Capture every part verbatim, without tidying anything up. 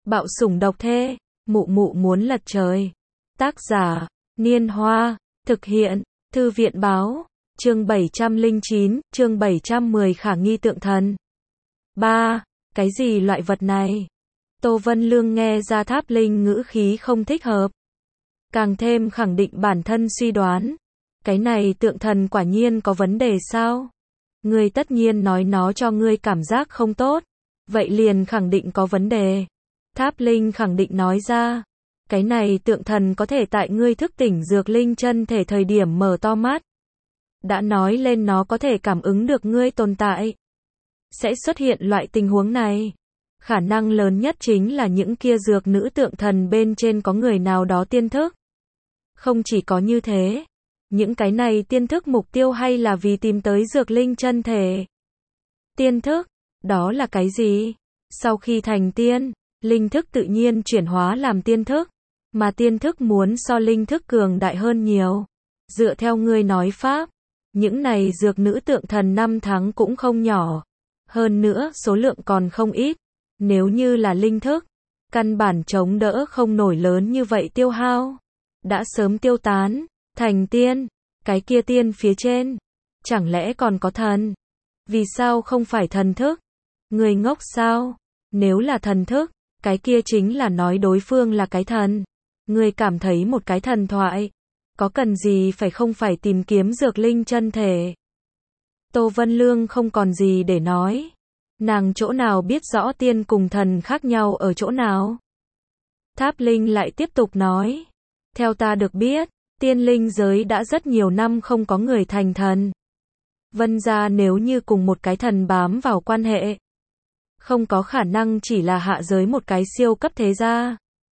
Bạo sủng độc thê, mụ mụ muốn lật trời. Tác giả, Niên Hoa, thực hiện, Thư viện Báo, chương bảy trăm lẻ chín, chương bảy trăm mười khả nghi tượng thần. ba. Cái gì loại vật này? Tô Vân Lương nghe ra Tháp Linh ngữ khí không thích hợp. Càng thêm khẳng định bản thân suy đoán. Cái này tượng thần quả nhiên có vấn đề sao? Ngươi tất nhiên nói nó cho ngươi cảm giác không tốt. Vậy liền khẳng định có vấn đề. Tháp Linh khẳng định nói ra. Cái này tượng thần có thể tại ngươi thức tỉnh dược linh chân thể thời điểm mở to mắt. Đã nói lên nó có thể cảm ứng được ngươi tồn tại. Sẽ xuất hiện loại tình huống này. Khả năng lớn nhất chính là những kia dược nữ tượng thần bên trên có người nào đó tiên thức. Không chỉ có như thế. Những cái này tiên thức mục tiêu hay là vì tìm tới dược linh chân thể. Tiên thức, đó là cái gì? Sau khi thành tiên, linh thức tự nhiên chuyển hóa làm tiên thức. Mà tiên thức muốn so linh thức cường đại hơn nhiều. Dựa theo ngươi nói pháp, những này dược nữ tượng thần năm tháng cũng không nhỏ. Hơn nữa số lượng còn không ít. Nếu như là linh thức, căn bản chống đỡ không nổi lớn như vậy tiêu hao. Đã sớm tiêu tán, thành tiên, cái kia tiên phía trên. Chẳng lẽ còn có thần? Vì sao không phải thần thức? Người ngốc sao? Nếu là thần thức, cái kia chính là nói đối phương là cái thần. Người cảm thấy một cái thần thoại. Có cần gì phải không phải tìm kiếm dược linh chân thể? Tô Vân Lương không còn gì để nói. Nàng chỗ nào biết rõ tiên cùng thần khác nhau ở chỗ nào? Tháp Linh lại tiếp tục nói. Theo ta được biết, tiên linh giới đã rất nhiều năm không có người thành thần. Vân gia nếu như cùng một cái thần bám vào quan hệ, không có khả năng chỉ là hạ giới một cái siêu cấp thế gia.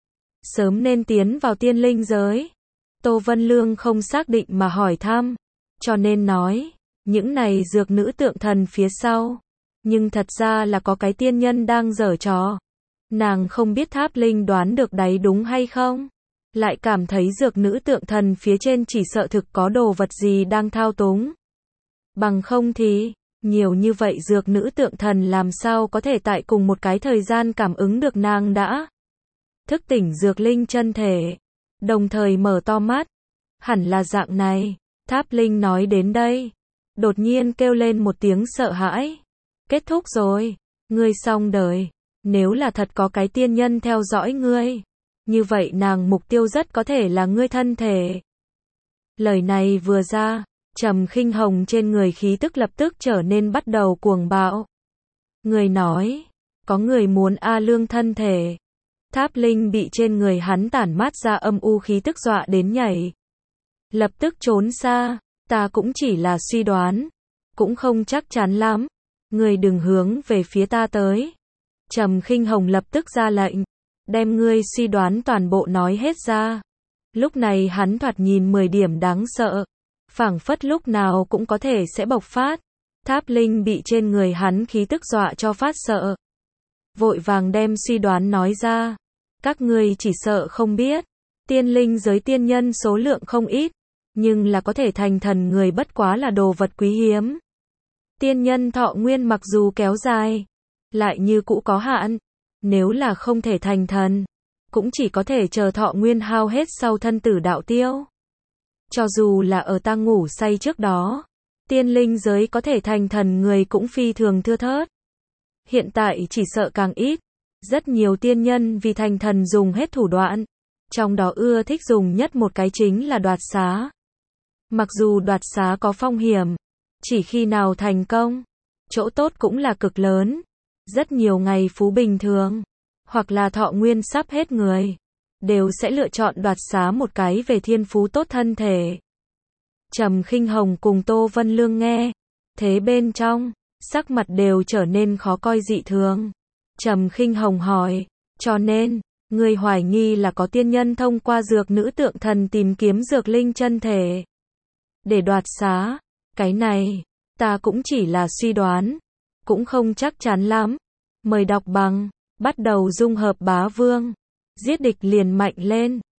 Sớm nên tiến vào tiên linh giới. Tô Vân Lương không xác định mà hỏi thăm. Cho nên nói, những này dược nữ tượng thần phía sau. Nhưng thật ra là có cái tiên nhân đang giở trò. Nàng không biết Tháp Linh đoán được đấy đúng hay không. Lại cảm thấy dược nữ tượng thần phía trên chỉ sợ thực có đồ vật gì đang thao túng. Bằng không thì, nhiều như vậy dược nữ tượng thần làm sao có thể tại cùng một cái thời gian cảm ứng được nàng đã. Thức tỉnh dược linh chân thể. Đồng thời mở to mắt. Hẳn là dạng này. Tháp Linh nói đến đây. Đột nhiên kêu lên một tiếng sợ hãi. Kết thúc rồi. Ngươi xong đời. Nếu là thật có cái tiên nhân theo dõi ngươi. Như vậy nàng mục tiêu rất có thể là ngươi thân thể. Lời này vừa ra. Trầm Khinh Hồng trên người khí tức lập tức trở nên bắt đầu cuồng bạo. Người nói. Có người muốn A Lương thân thể. Tháp Linh bị trên người hắn tản mát ra âm u khí tức dọa đến nhảy. Lập tức trốn xa. Ta cũng chỉ là suy đoán. Cũng không chắc chắn lắm. Người đừng hướng về phía ta tới. Trầm Khinh Hồng lập tức ra lệnh. Đem ngươi suy đoán toàn bộ nói hết ra. Lúc này hắn thoạt nhìn mười điểm đáng sợ. Phảng phất lúc nào cũng có thể sẽ bộc phát. Tháp Linh bị trên người hắn khí tức dọa cho phát sợ. Vội vàng đem suy đoán nói ra. Các ngươi chỉ sợ không biết. Tiên linh giới tiên nhân số lượng không ít. Nhưng là có thể thành thần người bất quá là đồ vật quý hiếm. Tiên nhân thọ nguyên mặc dù kéo dài. Lại như cũ có hạn. Nếu là không thể thành thần. Cũng chỉ có thể chờ thọ nguyên hao hết sau thân tử đạo tiêu. Cho dù là ở ta ngủ say trước đó. Tiên linh giới có thể thành thần người cũng phi thường thưa thớt. Hiện tại chỉ sợ càng ít. Rất nhiều tiên nhân vì thành thần dùng hết thủ đoạn. Trong đó ưa thích dùng nhất một cái chính là đoạt xá. Mặc dù đoạt xá có phong hiểm. Chỉ khi nào thành công. Chỗ tốt cũng là cực lớn. Rất nhiều ngày phú bình thường. Hoặc là thọ nguyên sắp hết người. Đều sẽ lựa chọn đoạt xá một cái về thiên phú tốt thân thể. Trầm Khinh Hồng cùng Tô Vân Lương nghe. Thế bên trong. Sắc mặt đều trở nên khó coi dị thường. Trầm Khinh Hồng hỏi. Cho nên, ngươi hoài nghi là có tiên nhân thông qua dược nữ tượng thần tìm kiếm dược linh chân thể. Để đoạt xá. Cái này, ta cũng chỉ là suy đoán. Cũng không chắc chắn lắm. Mời đọc bằng. Bắt đầu dung hợp bá vương. Giết địch liền mạnh lên.